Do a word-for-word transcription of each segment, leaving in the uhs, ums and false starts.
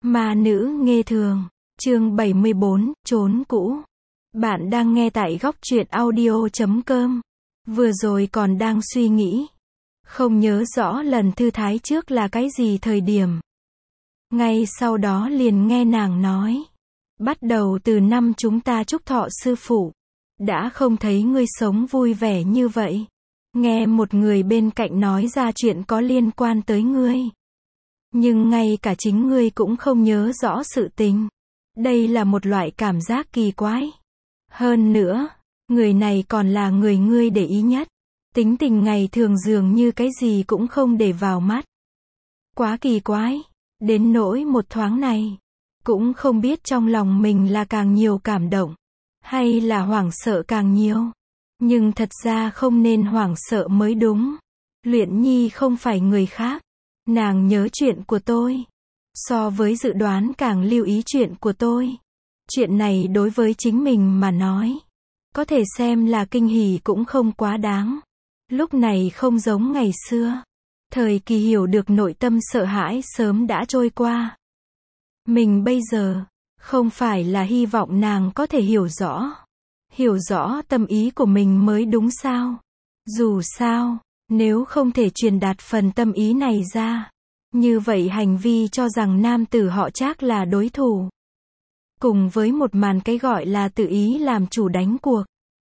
Ma nữ nghe thường, chương bảy mươi bốn, trốn cũ. Bạn đang nghe tại góc truyện audio chấm com. Vừa rồi còn đang suy nghĩ. Không nhớ rõ lần thư thái trước là cái gì thời điểm. Ngay sau đó liền nghe nàng nói. Bắt đầu từ năm chúng ta chúc thọ sư phụ. Đã không thấy ngươi sống vui vẻ như vậy. Nghe một người bên cạnh nói ra chuyện có liên quan tới ngươi. Nhưng ngay cả chính ngươi cũng không nhớ rõ sự tình. Đây là một loại cảm giác kỳ quái. Hơn nữa, người này còn là người ngươi để ý nhất. Tính tình ngày thường dường như cái gì cũng không để vào mắt. Quá kỳ quái. Đến nỗi một thoáng này. Cũng không biết trong lòng mình là càng nhiều cảm động. Hay là hoảng sợ càng nhiều. Nhưng thật ra không nên hoảng sợ mới đúng. Luyện Nhi không phải người khác. Nàng nhớ chuyện của tôi. So với dự đoán càng lưu ý chuyện của tôi. Chuyện này đối với chính mình mà nói. Có thể xem là kinh hỉ cũng không quá đáng. Lúc này không giống ngày xưa. Thời kỳ hiểu được nội tâm sợ hãi sớm đã trôi qua. Mình bây giờ, không phải là hy vọng nàng có thể hiểu rõ. Hiểu rõ tâm ý của mình mới đúng sao. Dù sao, nếu không thể truyền đạt phần tâm ý này ra. Như vậy hành vi cho rằng nam tử họ Trác là đối thủ. Cùng với một màn cái gọi là tự ý làm chủ đánh cuộc.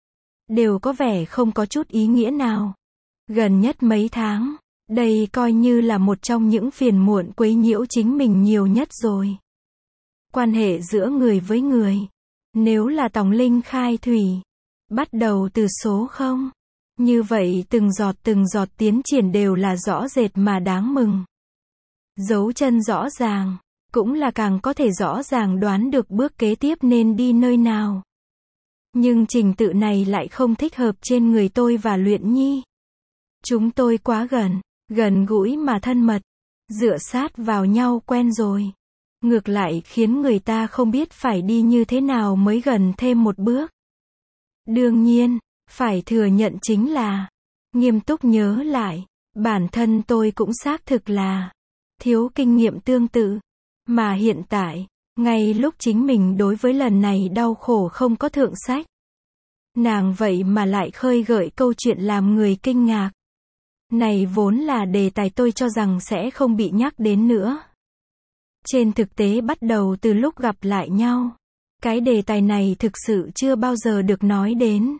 Đều có vẻ không có chút ý nghĩa nào. Gần nhất mấy tháng, đây coi như là một trong những phiền muộn quấy nhiễu chính mình nhiều nhất rồi. Quan hệ giữa người với người. Nếu là tòng linh khai thủy. Bắt đầu từ số không. Như vậy từng giọt từng giọt tiến triển đều là rõ rệt mà đáng mừng. Dấu chân rõ ràng. Cũng là càng có thể rõ ràng đoán được bước kế tiếp nên đi nơi nào. Nhưng trình tự này lại không thích hợp trên người tôi và Luyện Nhi. Chúng tôi quá gần. Gần gũi mà thân mật. Dựa sát vào nhau quen rồi. Ngược lại khiến người ta không biết phải đi như thế nào mới gần thêm một bước. Đương nhiên, phải thừa nhận chính là, nghiêm túc nhớ lại, bản thân tôi cũng xác thực là thiếu kinh nghiệm tương tự. Mà hiện tại, ngay lúc chính mình đối với lần này đau khổ không có thượng sách. Nàng vậy mà lại khơi gợi câu chuyện làm người kinh ngạc. Này vốn là đề tài tôi cho rằng sẽ không bị nhắc đến nữa. Trên thực tế bắt đầu từ lúc gặp lại nhau. Cái đề tài này thực sự chưa bao giờ được nói đến.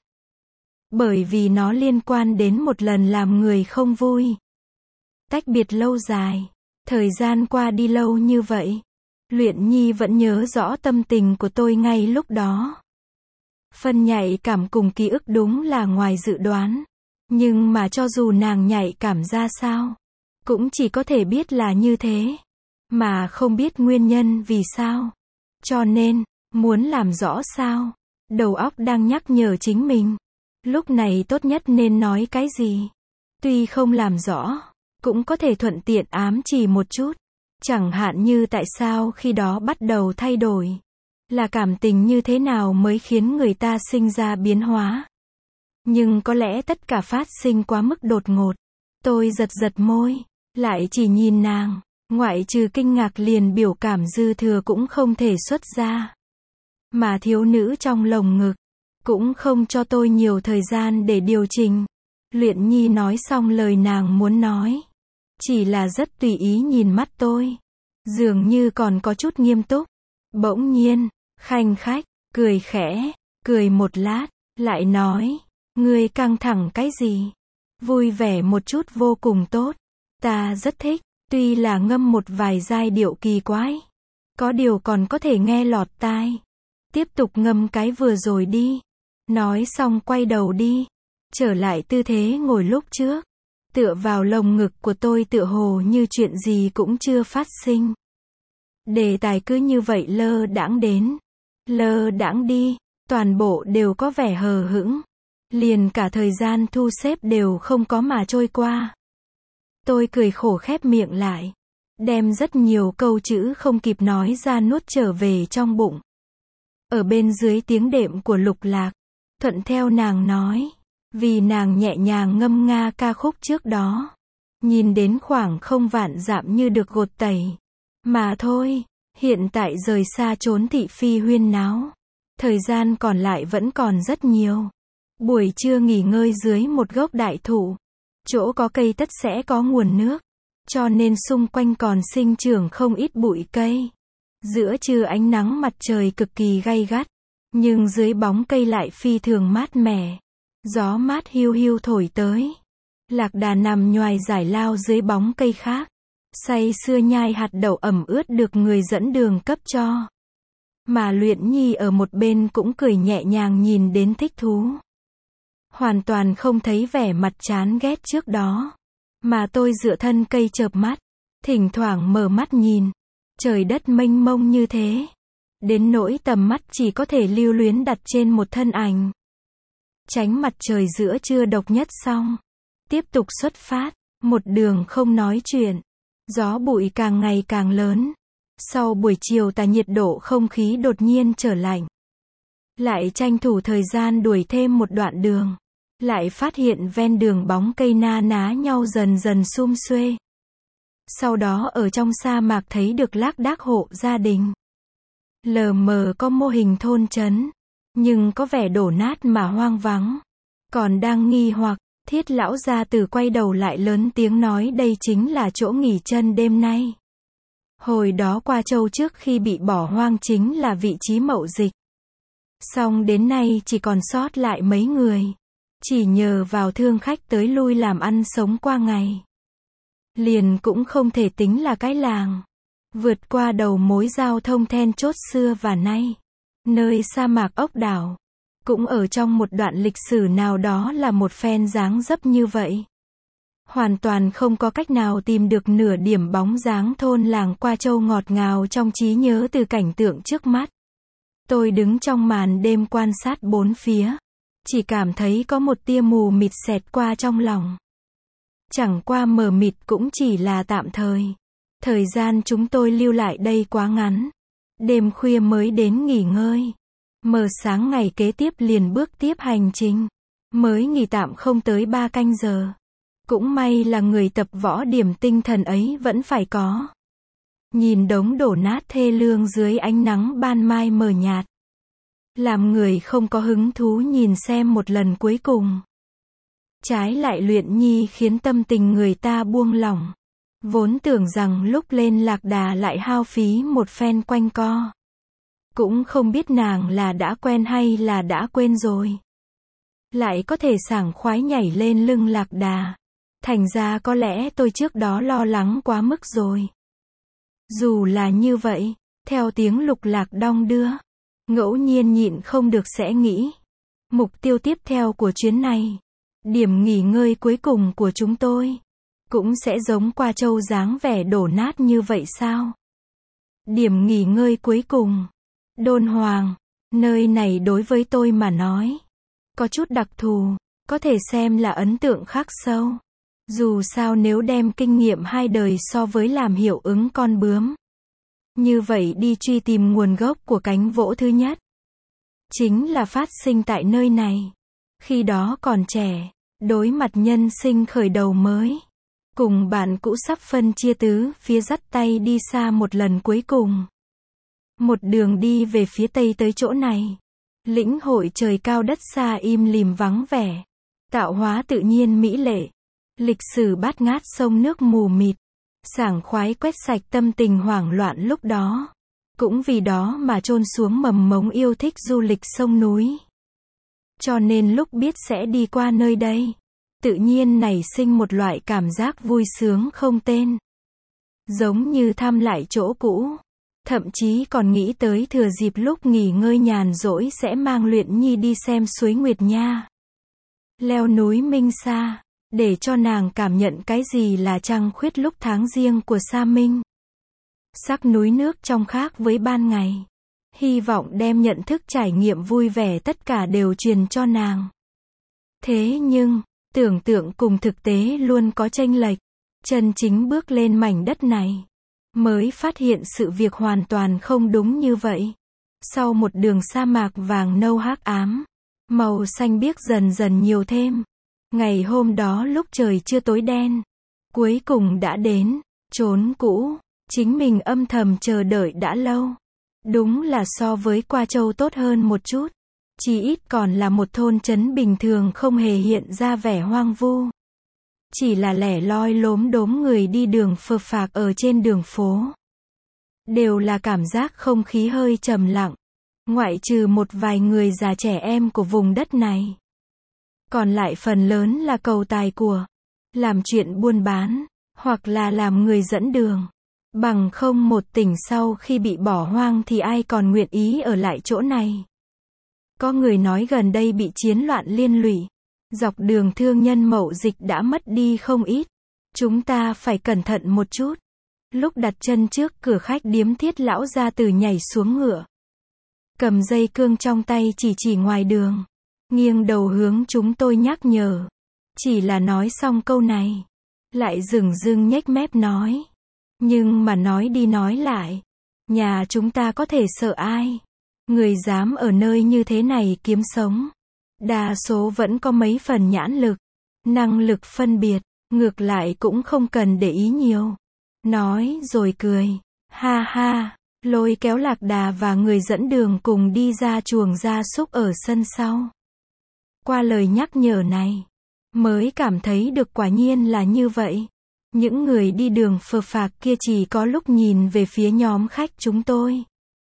Bởi vì nó liên quan đến một lần làm người không vui. Tách biệt lâu dài. Thời gian qua đi lâu như vậy. Luyện Nhi vẫn nhớ rõ tâm tình của tôi ngay lúc đó. Phần nhạy cảm cùng ký ức đúng là ngoài dự đoán. Nhưng mà cho dù nàng nhạy cảm ra sao. Cũng chỉ có thể biết là như thế. Mà không biết nguyên nhân vì sao. Cho nên, muốn làm rõ sao. Đầu óc đang nhắc nhở chính mình. Lúc này tốt nhất nên nói cái gì. Tuy không làm rõ. Cũng có thể thuận tiện ám chỉ một chút. Chẳng hạn như tại sao khi đó bắt đầu thay đổi. Là cảm tình như thế nào mới khiến người ta sinh ra biến hóa. Nhưng có lẽ tất cả phát sinh quá mức đột ngột. Tôi giật giật môi. Lại chỉ nhìn nàng. Ngoại trừ kinh ngạc liền biểu cảm dư thừa cũng không thể xuất ra. Mà thiếu nữ trong lồng ngực. Cũng không cho tôi nhiều thời gian để điều chỉnh. Luyện Nhi nói xong lời nàng muốn nói. Chỉ là rất tùy ý nhìn mắt tôi. Dường như còn có chút nghiêm túc. Bỗng nhiên, khanh khách, cười khẽ, cười một lát, lại nói. Ngươi căng thẳng cái gì? Vui vẻ một chút vô cùng tốt. Ta rất thích, tuy là ngâm một vài giai điệu kỳ quái. Có điều còn có thể nghe lọt tai. Tiếp tục ngâm cái vừa rồi đi. Nói xong quay đầu đi. Trở lại tư thế ngồi lúc trước. Tựa vào lồng ngực của tôi tựa hồ như chuyện gì cũng chưa phát sinh. Đề tài cứ như vậy lơ đãng đến. Lơ đãng đi. Toàn bộ đều có vẻ hờ hững. Liền cả thời gian thu xếp đều không có mà trôi qua. Tôi cười khổ khép miệng lại. Đem rất nhiều câu chữ không kịp nói ra nuốt trở về trong bụng. Ở bên dưới tiếng đệm của Lục Lạc. Thuận theo nàng nói. Vì nàng nhẹ nhàng ngâm nga ca khúc trước đó. Nhìn đến khoảng không vạn dặm như được gột tẩy. Mà thôi. Hiện tại rời xa chốn thị phi huyên náo. Thời gian còn lại vẫn còn rất nhiều. Buổi trưa nghỉ ngơi dưới một gốc đại thụ. Chỗ có cây tất sẽ có nguồn nước. Cho nên xung quanh còn sinh trưởng không ít bụi cây. Giữa trưa ánh nắng mặt trời cực kỳ gay gắt. Nhưng dưới bóng cây lại phi thường mát mẻ. Gió mát hiu hiu thổi tới. Lạc Đà nằm nhoài giải lao dưới bóng cây khác. Say sưa nhai hạt đậu ẩm ướt được người dẫn đường cấp cho. Mà Luyện Nhi ở một bên cũng cười nhẹ nhàng nhìn đến thích thú. Hoàn toàn không thấy vẻ mặt chán ghét trước đó. Mà tôi dựa thân cây chợp mắt. Thỉnh thoảng mở mắt nhìn. Trời đất mênh mông như thế. Đến nỗi tầm mắt chỉ có thể lưu luyến đặt trên một thân ảnh. Tránh mặt trời giữa trưa độc nhất xong. Tiếp tục xuất phát. Một đường không nói chuyện. Gió bụi càng ngày càng lớn. Sau buổi chiều tà nhiệt độ không khí đột nhiên trở lạnh. Lại tranh thủ thời gian đuổi thêm một đoạn đường. Lại phát hiện ven đường bóng cây na ná nhau dần dần sum xuê. Sau đó ở trong sa mạc thấy được lác đác hộ gia đình. Lờ mờ có mô hình thôn trấn. Nhưng có vẻ đổ nát mà hoang vắng. Còn đang nghi hoặc, Thiết lão gia tử quay đầu lại lớn tiếng nói đây chính là chỗ nghỉ chân đêm nay. Hồi đó Qua Châu trước khi bị bỏ hoang chính là vị trí mậu dịch. Song đến nay chỉ còn sót lại mấy người. Chỉ nhờ vào thương khách tới lui làm ăn sống qua ngày. Liền cũng không thể tính là cái làng. Vượt qua đầu mối giao thông then chốt xưa và nay. Nơi sa mạc ốc đảo. Cũng ở trong một đoạn lịch sử nào đó là một phen dáng dấp như vậy. Hoàn toàn không có cách nào tìm được nửa điểm bóng dáng thôn làng Qua Châu ngọt ngào trong trí nhớ từ cảnh tượng trước mắt. Tôi đứng trong màn đêm quan sát bốn phía. Chỉ cảm thấy có một tia mù mịt xẹt qua trong lòng. Chẳng qua mờ mịt cũng chỉ là tạm thời. Thời gian chúng tôi lưu lại đây quá ngắn. Đêm khuya mới đến nghỉ ngơi. Mờ sáng ngày kế tiếp liền bước tiếp hành trình. Mới nghỉ tạm không tới ba canh giờ. Cũng may là người tập võ điểm tinh thần ấy vẫn phải có. Nhìn đống đổ nát thê lương dưới ánh nắng ban mai mờ nhạt. Làm người không có hứng thú nhìn xem một lần cuối cùng. Trái lại Luyện Nhi khiến tâm tình người ta buông lỏng. Vốn tưởng rằng lúc lên Lạc Đà lại hao phí một phen quanh co. Cũng không biết nàng là đã quen hay là đã quên rồi. Lại có thể sảng khoái nhảy lên lưng Lạc Đà. Thành ra có lẽ tôi trước đó lo lắng quá mức rồi. Dù là như vậy, theo tiếng lục lạc đong đưa, ngẫu nhiên nhịn không được sẽ nghĩ. Mục tiêu tiếp theo của chuyến này, điểm nghỉ ngơi cuối cùng của chúng tôi, cũng sẽ giống Qua Châu dáng vẻ đổ nát như vậy sao? Điểm nghỉ ngơi cuối cùng, Đôn Hoàng, nơi này đối với tôi mà nói, có chút đặc thù, có thể xem là ấn tượng khắc sâu. Dù sao nếu đem kinh nghiệm hai đời so với làm hiệu ứng con bướm. Như vậy đi truy tìm nguồn gốc của cánh vỗ thứ nhất. Chính là phát sinh tại nơi này. Khi đó còn trẻ, đối mặt nhân sinh khởi đầu mới. Cùng bạn cũ sắp phân chia tứ phía dắt tay đi xa một lần cuối cùng. Một đường đi về phía tây tới chỗ này. Lĩnh hội trời cao đất xa im lìm vắng vẻ. Tạo hóa tự nhiên mỹ lệ. Lịch sử bát ngát sông nước mù mịt. Sảng khoái quét sạch tâm tình hoảng loạn lúc đó. Cũng vì đó mà chôn xuống mầm mống yêu thích du lịch sông núi. Cho nên lúc biết sẽ đi qua nơi đây, tự nhiên nảy sinh một loại cảm giác vui sướng không tên. Giống như thăm lại chỗ cũ. Thậm chí còn nghĩ tới thừa dịp lúc nghỉ ngơi nhàn rỗi sẽ mang Luyện Nhi đi xem suối Nguyệt Nha. Leo núi Minh Sa. Để cho nàng cảm nhận cái gì là trăng khuyết lúc tháng riêng của Sa Minh. Sắc núi nước trong khác với ban ngày. Hy vọng đem nhận thức trải nghiệm vui vẻ tất cả đều truyền cho nàng. Thế nhưng, tưởng tượng cùng thực tế luôn có chênh lệch. Chân chính bước lên mảnh đất này. Mới phát hiện sự việc hoàn toàn không đúng như vậy. Sau một đường sa mạc vàng nâu hắc ám. Màu xanh biếc dần dần nhiều thêm. Ngày hôm đó lúc trời chưa tối đen, cuối cùng đã đến, chốn cũ, chính mình âm thầm chờ đợi đã lâu. Đúng là so với Qua Châu tốt hơn một chút. Chỉ ít còn là một thôn trấn bình thường không hề hiện ra vẻ hoang vu. Chỉ là lẻ loi lốm đốm người đi đường phờ phạc ở trên đường phố. Đều là cảm giác không khí hơi trầm lặng. Ngoại trừ một vài người già trẻ em của vùng đất này. Còn lại phần lớn là cầu tài của. Làm chuyện buôn bán. Hoặc là làm người dẫn đường. Bằng không một tỉnh sau khi bị bỏ hoang thì ai còn nguyện ý ở lại chỗ này. Có người nói gần đây bị chiến loạn liên lụy. Dọc đường thương nhân mậu dịch đã mất đi không ít. Chúng ta phải cẩn thận một chút. Lúc đặt chân trước cửa khách điếm Thiết lão gia tử nhảy xuống ngựa. Cầm dây cương trong tay chỉ chỉ ngoài đường. Nghiêng đầu hướng chúng tôi nhắc nhở. Chỉ là nói xong câu này. Lại dửng dưng nhếch mép nói. Nhưng mà nói đi nói lại. Nhà chúng ta có thể sợ ai? Người dám ở nơi như thế này kiếm sống. Đa số vẫn có mấy phần nhãn lực. Năng lực phân biệt. Ngược lại cũng không cần để ý nhiều. Nói rồi cười. Ha ha. Lôi kéo Lạc Đà và người dẫn đường cùng đi ra chuồng gia súc ở sân sau. Qua lời nhắc nhở này. Mới cảm thấy được quả nhiên là như vậy. Những người đi đường phờ phạc kia chỉ có lúc nhìn về phía nhóm khách chúng tôi.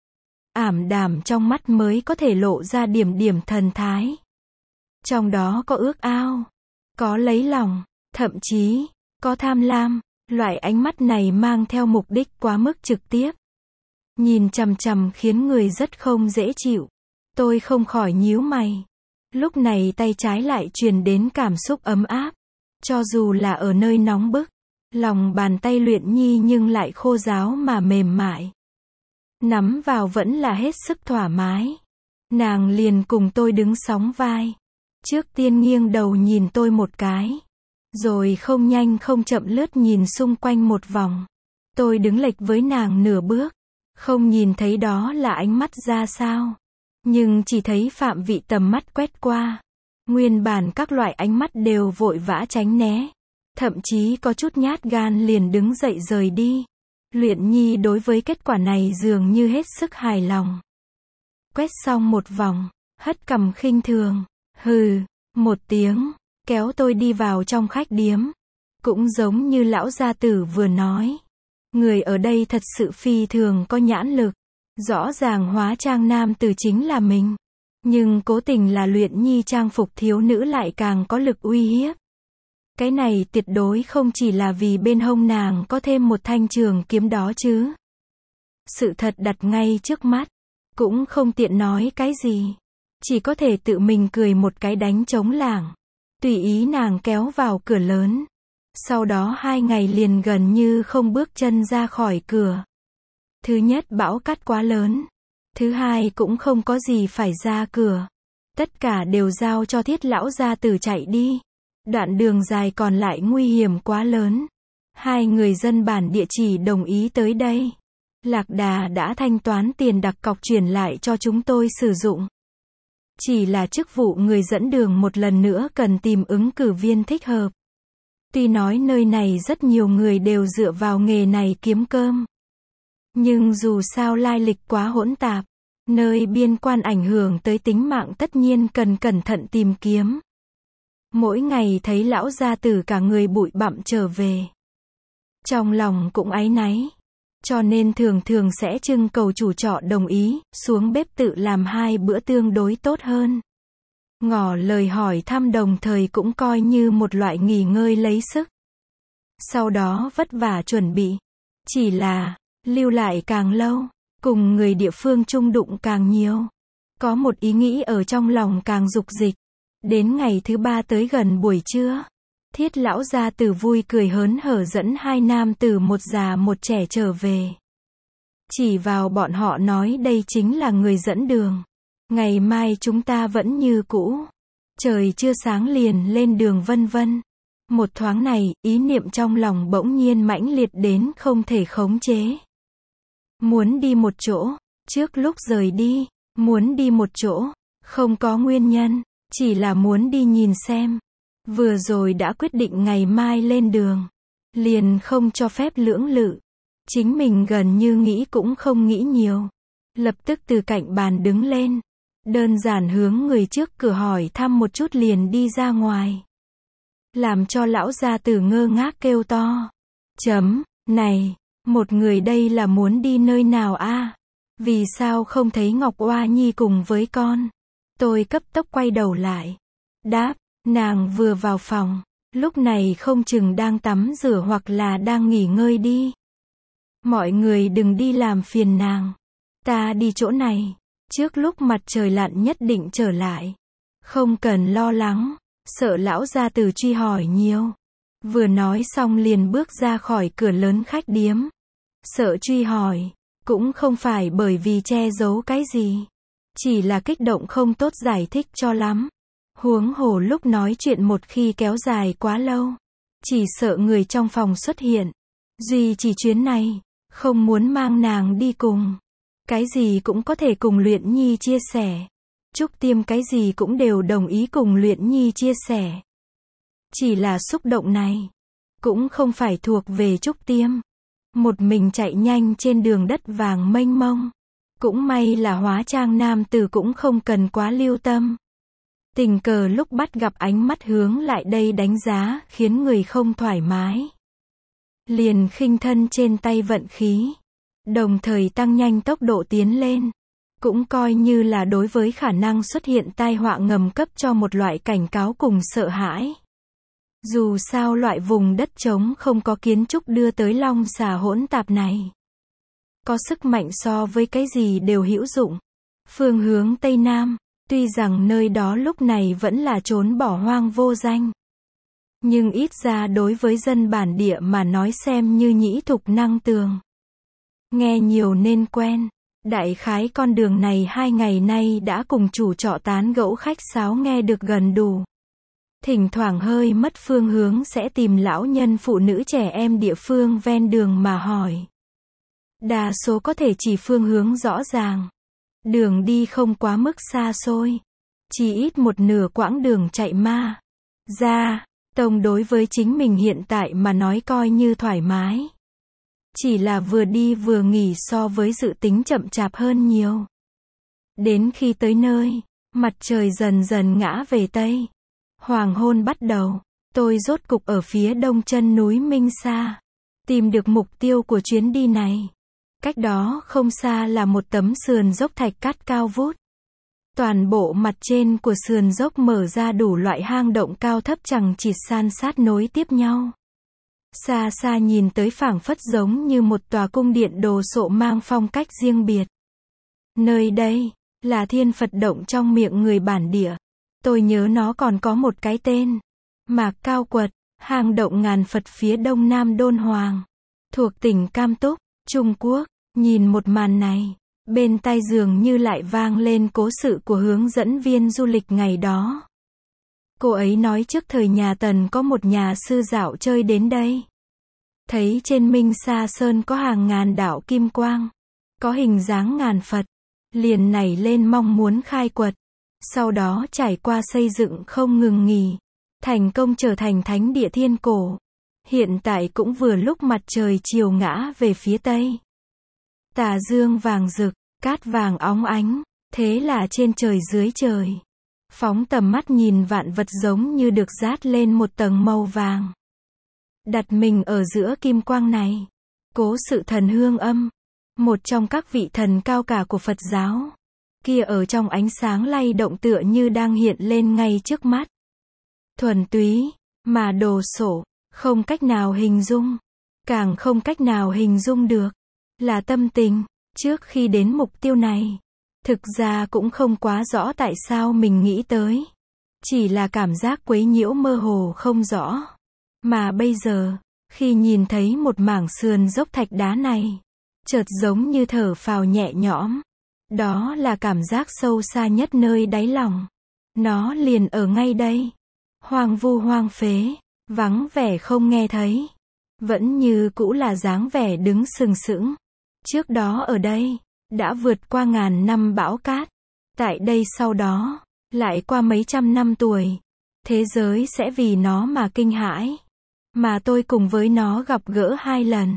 Ảm đạm trong mắt mới có thể lộ ra điểm điểm thần thái. Trong đó có ước ao. Có lấy lòng. Thậm chí, có tham lam. Loại ánh mắt này mang theo mục đích quá mức trực tiếp. Nhìn chằm chằm khiến người rất không dễ chịu. Tôi không khỏi nhíu mày. Lúc này tay trái lại truyền đến cảm xúc ấm áp. Cho dù là ở nơi nóng bức. Lòng bàn tay Luyện Nhi nhưng lại khô ráo mà mềm mại. Nắm vào vẫn là hết sức thoải mái. Nàng liền cùng tôi đứng sóng vai. Trước tiên nghiêng đầu nhìn tôi một cái. Rồi không nhanh không chậm lướt nhìn xung quanh một vòng. Tôi đứng lệch với nàng nửa bước. Không nhìn thấy đó là ánh mắt ra sao. Nhưng chỉ thấy phạm vị tầm mắt quét qua. Nguyên bản các loại ánh mắt đều vội vã tránh né. Thậm chí có chút nhát gan liền đứng dậy rời đi. Luyện Nhi đối với kết quả này dường như hết sức hài lòng. Quét xong một vòng, hất cằm khinh thường. Hừ, một tiếng, kéo tôi đi vào trong khách điếm. Cũng giống như lão gia tử vừa nói. Người ở đây thật sự phi thường có nhãn lực. Rõ ràng hóa trang nam tử chính là mình. Nhưng cố tình là Luyện Nhi trang phục thiếu nữ lại càng có lực uy hiếp. Cái này tuyệt đối không chỉ là vì bên hông nàng có thêm một thanh trường kiếm đó chứ. Sự thật đặt ngay trước mắt. Cũng không tiện nói cái gì. Chỉ có thể tự mình cười một cái đánh trống lảng. Tùy ý nàng kéo vào cửa lớn. Sau đó hai ngày liền gần như không bước chân ra khỏi cửa. Thứ nhất bão cát quá lớn. Thứ hai cũng không có gì phải ra cửa. Tất cả đều giao cho Thiết lão gia tử chạy đi. Đoạn đường dài còn lại nguy hiểm quá lớn. Hai người dân bản địa chỉ đồng ý tới đây. Lạc Đà đã thanh toán tiền đặt cọc chuyển lại cho chúng tôi sử dụng. Chỉ là chức vụ người dẫn đường một lần nữa cần tìm ứng cử viên thích hợp. Tuy nói nơi này rất nhiều người đều dựa vào nghề này kiếm cơm. Nhưng dù sao lai lịch quá hỗn tạp. Nơi biên quan ảnh hưởng tới tính mạng tất nhiên cần cẩn thận tìm kiếm. Mỗi ngày thấy lão gia tử cả người bụi bặm trở về. Trong lòng cũng áy náy. Cho nên thường thường sẽ trưng cầu chủ trọ đồng ý, xuống bếp tự làm hai bữa tương đối tốt hơn. Ngỏ lời hỏi thăm đồng thời cũng coi như một loại nghỉ ngơi lấy sức. Sau đó vất vả chuẩn bị. Chỉ là, lưu lại càng lâu, cùng người địa phương chung đụng càng nhiều. Có một ý nghĩ ở trong lòng càng dục dịch. Đến ngày thứ ba tới gần buổi trưa. Thiết lão gia tử vui cười hớn hở dẫn hai nam tử một già một trẻ trở về. Chỉ vào bọn họ nói đây chính là người dẫn đường. Ngày mai chúng ta vẫn như cũ. Trời chưa sáng liền lên đường vân vân. Một thoáng này, ý niệm trong lòng bỗng nhiên mãnh liệt đến không thể khống chế. Muốn đi một chỗ, trước lúc rời đi, muốn đi một chỗ, không có nguyên nhân, chỉ là muốn đi nhìn xem. Vừa rồi đã quyết định ngày mai lên đường, liền không cho phép lưỡng lự. Chính mình gần như nghĩ cũng không nghĩ nhiều. Lập tức từ cạnh bàn đứng lên. Đơn giản hướng người trước cửa hỏi thăm một chút liền đi ra ngoài. Làm cho lão gia tử ngơ ngác kêu to. Chấm, này, một người đây là muốn đi nơi nào a? Vì sao không thấy Ngọc Oa Nhi cùng với con? Tôi cấp tốc quay đầu lại. Đáp, nàng vừa vào phòng, lúc này không chừng đang tắm rửa hoặc là đang nghỉ ngơi đi. Mọi người đừng đi làm phiền nàng. Ta đi chỗ này, trước lúc mặt trời lặn nhất định trở lại. Không cần lo lắng, sợ lão gia tử truy hỏi nhiều. Vừa nói xong liền bước ra khỏi cửa lớn khách điếm. Sợ truy hỏi, cũng không phải bởi vì che giấu cái gì. Chỉ là kích động không tốt giải thích cho lắm. Huống hồ lúc nói chuyện một khi kéo dài quá lâu, chỉ sợ người trong phòng xuất hiện. Duy chỉ chuyến này, không muốn mang nàng đi cùng. Cái gì cũng có thể cùng Luyện Nhi chia sẻ. Trúc Tiêm cái gì cũng đều đồng ý cùng Luyện Nhi chia sẻ. Chỉ là xúc động này, cũng không phải thuộc về Trúc Tiêm. Một mình chạy nhanh trên đường đất vàng mênh mông. Cũng may là hóa trang nam tử cũng không cần quá lưu tâm. Tình cờ lúc bắt gặp ánh mắt hướng lại đây đánh giá, khiến người không thoải mái. Liền khinh thân trên tay vận khí. Đồng thời tăng nhanh tốc độ tiến lên. Cũng coi như là đối với khả năng xuất hiện tai họa ngầm cấp cho một loại cảnh cáo cùng sợ hãi. Dù sao loại vùng đất trống không có kiến trúc đưa tới long xà hỗn tạp này. Có sức mạnh so với cái gì đều hữu dụng. Phương hướng Tây Nam, tuy rằng nơi đó lúc này vẫn là trốn bỏ hoang vô danh. Nhưng ít ra đối với dân bản địa mà nói xem như nhĩ thục năng tường. Nghe nhiều nên quen. Đại khái con đường này hai ngày nay đã cùng chủ trọ tán gẫu khách sáo nghe được gần đủ. Thỉnh thoảng hơi mất phương hướng sẽ tìm lão nhân phụ nữ trẻ em địa phương ven đường mà hỏi. Đa số có thể chỉ phương hướng rõ ràng. Đường đi không quá mức xa xôi. Chỉ ít một nửa quãng đường chạy ma. Ra, Tông đối với chính mình hiện tại mà nói coi như thoải mái. Chỉ là vừa đi vừa nghỉ so với dự tính chậm chạp hơn nhiều. Đến khi tới nơi, mặt trời dần dần ngã về Tây. Hoàng hôn bắt đầu, tôi rốt cục ở phía đông chân núi Minh Sa. Tìm được mục tiêu của chuyến đi này. Cách đó không xa là một tấm sườn dốc thạch cát cao vút. Toàn bộ mặt trên của sườn dốc mở ra đủ loại hang động cao thấp chằng chịt san sát nối tiếp nhau. Xa xa nhìn tới phảng phất giống như một tòa cung điện đồ sộ mang phong cách riêng biệt. Nơi đây, là Thiên Phật Động trong miệng người bản địa. Tôi nhớ nó còn có một cái tên. Mạc Cao Quật, hang động ngàn Phật phía đông nam Đôn Hoàng. Thuộc tỉnh Cam Túc, Trung Quốc. Nhìn một màn này, bên tai dường như lại vang lên cố sự của hướng dẫn viên du lịch ngày đó. Cô ấy nói trước thời nhà Tần có một nhà sư dạo chơi đến đây. Thấy trên Minh Sa Sơn có hàng ngàn đạo kim quang, có hình dáng ngàn Phật, liền nảy lên mong muốn khai quật. Sau đó trải qua xây dựng không ngừng nghỉ, thành công trở thành thánh địa thiên cổ. Hiện tại cũng vừa lúc mặt trời chiều ngã về phía Tây. Tà dương vàng rực, cát vàng óng ánh, thế là trên trời dưới trời. Phóng tầm mắt nhìn vạn vật giống như được dát lên một tầng màu vàng. Đặt mình ở giữa kim quang này. Cố Sự Thần Hương Âm, một trong các vị thần cao cả của Phật giáo. Kia ở trong ánh sáng lay động tựa như đang hiện lên ngay trước mắt. Thuần túy, mà đồ sộ, không cách nào hình dung. Càng không cách nào hình dung được. Là tâm tình, trước khi đến mục tiêu này. Thực ra cũng không quá rõ tại sao mình nghĩ tới. Chỉ là cảm giác quấy nhiễu mơ hồ không rõ. Mà bây giờ, khi nhìn thấy một mảng sườn dốc thạch đá này, chợt giống như thở phào nhẹ nhõm. Đó là cảm giác sâu xa nhất nơi đáy lòng. Nó liền ở ngay đây. Hoang vu hoang phế, vắng vẻ không nghe thấy. Vẫn như cũ là dáng vẻ đứng sừng sững. Trước đó ở đây, đã vượt qua ngàn năm bão cát. Tại đây sau đó, lại qua mấy trăm năm tuổi. Thế giới sẽ vì nó mà kinh hãi. Mà tôi cùng với nó gặp gỡ hai lần.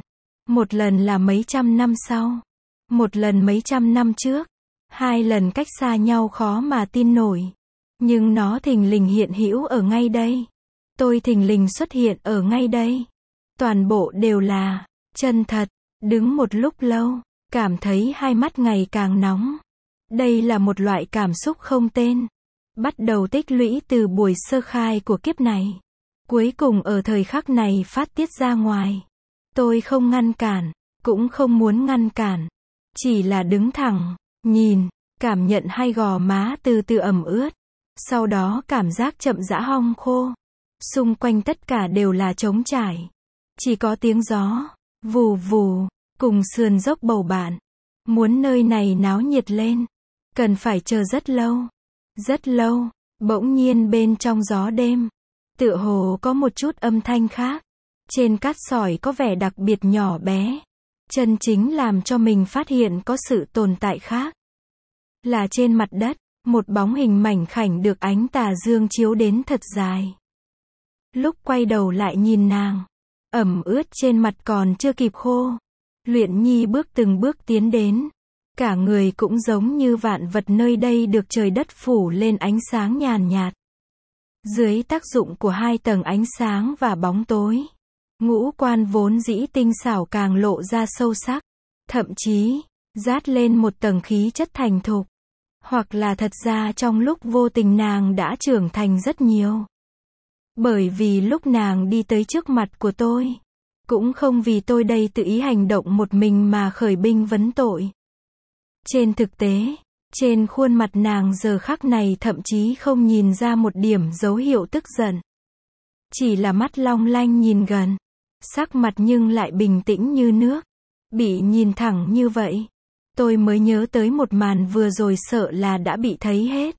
Một lần là mấy trăm năm sau. Một lần mấy trăm năm trước. Hai lần cách xa nhau khó mà tin nổi. Nhưng nó thình lình hiện hữu ở ngay đây. Tôi thình lình xuất hiện ở ngay đây. Toàn bộ đều là chân thật. Đứng một lúc lâu, cảm thấy hai mắt ngày càng nóng. Đây là một loại cảm xúc không tên. Bắt đầu tích lũy từ buổi sơ khai của kiếp này. Cuối cùng ở thời khắc này phát tiết ra ngoài. Tôi không ngăn cản, cũng không muốn ngăn cản. Chỉ là đứng thẳng, nhìn, cảm nhận hai gò má từ từ ẩm ướt. Sau đó cảm giác chậm rãi hong khô. Xung quanh tất cả đều là trống trải. Chỉ có tiếng gió, vù vù, cùng sườn dốc bầu bạn. Muốn nơi này náo nhiệt lên, cần phải chờ rất lâu. Rất lâu, bỗng nhiên bên trong gió đêm, tựa hồ có một chút âm thanh khác. Trên cát sỏi có vẻ đặc biệt nhỏ bé. Chân chính làm cho mình phát hiện có sự tồn tại khác. Là trên mặt đất, một bóng hình mảnh khảnh được ánh tà dương chiếu đến thật dài. Lúc quay đầu lại nhìn nàng, ẩm ướt trên mặt còn chưa kịp khô. Luyện Nhi bước từng bước tiến đến. Cả người cũng giống như vạn vật nơi đây được trời đất phủ lên ánh sáng nhàn nhạt. Dưới tác dụng của hai tầng ánh sáng và bóng tối, ngũ quan vốn dĩ tinh xảo càng lộ ra sâu sắc. Thậm chí, dát lên một tầng khí chất thành thục. Hoặc là thật ra trong lúc vô tình nàng đã trưởng thành rất nhiều. Bởi vì lúc nàng đi tới trước mặt của tôi, cũng không vì tôi đây tự ý hành động một mình mà khởi binh vấn tội. Trên thực tế, trên khuôn mặt nàng giờ khắc này thậm chí không nhìn ra một điểm dấu hiệu tức giận. Chỉ là mắt long lanh nhìn gần, sắc mặt nhưng lại bình tĩnh như nước. Bị nhìn thẳng như vậy, tôi mới nhớ tới một màn vừa rồi sợ là đã bị thấy hết.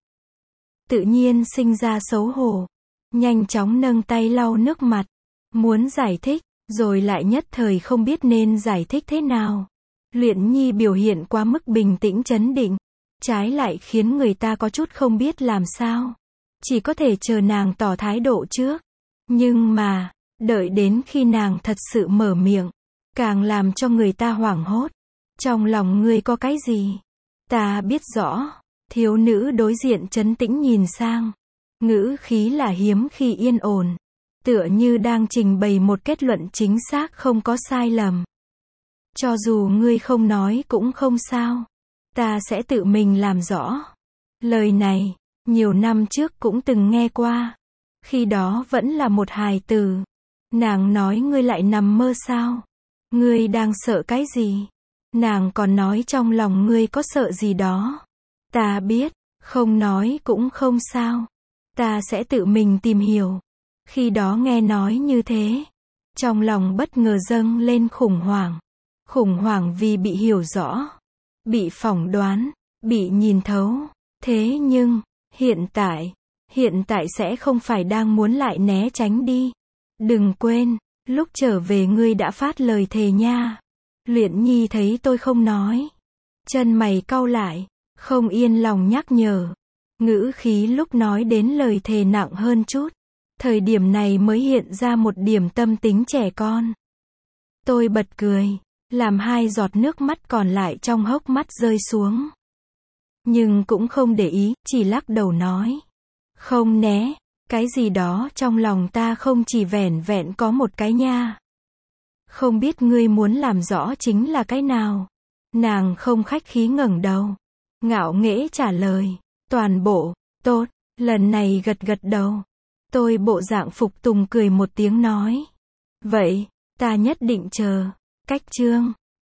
Tự nhiên sinh ra xấu hổ, nhanh chóng nâng tay lau nước mặt, muốn giải thích, rồi lại nhất thời không biết nên giải thích thế nào. Luyện Nhi biểu hiện quá mức bình tĩnh trấn định, trái lại khiến người ta có chút không biết làm sao. Chỉ có thể chờ nàng tỏ thái độ trước. Nhưng mà, đợi đến khi nàng thật sự mở miệng, càng làm cho người ta hoảng hốt. Trong lòng ngươi có cái gì? Ta biết rõ. Thiếu nữ đối diện trấn tĩnh nhìn sang. Ngữ khí là hiếm khi yên ổn. Tựa như đang trình bày một kết luận chính xác không có sai lầm. Cho dù ngươi không nói cũng không sao. Ta sẽ tự mình làm rõ. Lời này, nhiều năm trước cũng từng nghe qua. Khi đó vẫn là một hài tử. Nàng nói ngươi lại nằm mơ sao? Ngươi đang sợ cái gì? Nàng còn nói trong lòng ngươi có sợ gì đó. Ta biết, không nói cũng không sao. Ta sẽ tự mình tìm hiểu. Khi đó nghe nói như thế, trong lòng bất ngờ dâng lên khủng hoảng. Khủng hoảng vì bị hiểu rõ, bị phỏng đoán, bị nhìn thấu. Thế nhưng, hiện tại, hiện tại sẽ không phải đang muốn lại né tránh đi. Đừng quên, lúc trở về ngươi đã phát lời thề nha. Luyện Nhi thấy tôi không nói, chân mày cau lại, không yên lòng nhắc nhở. Ngữ khí lúc nói đến lời thề nặng hơn chút. Thời điểm này mới hiện ra một điểm tâm tính trẻ con. Tôi bật cười, làm hai giọt nước mắt còn lại trong hốc mắt rơi xuống. Nhưng cũng không để ý, chỉ lắc đầu nói. Không né, cái gì đó trong lòng ta không chỉ vẻn vẹn có một cái nha. Không biết ngươi muốn làm rõ chính là cái nào. Nàng không khách khí ngẩng đầu, ngạo nghễ trả lời. Toàn bộ, tốt, lần này gật gật đầu. Tôi bộ dạng phục tùng cười một tiếng nói. Vậy, ta nhất định chờ. Cách chương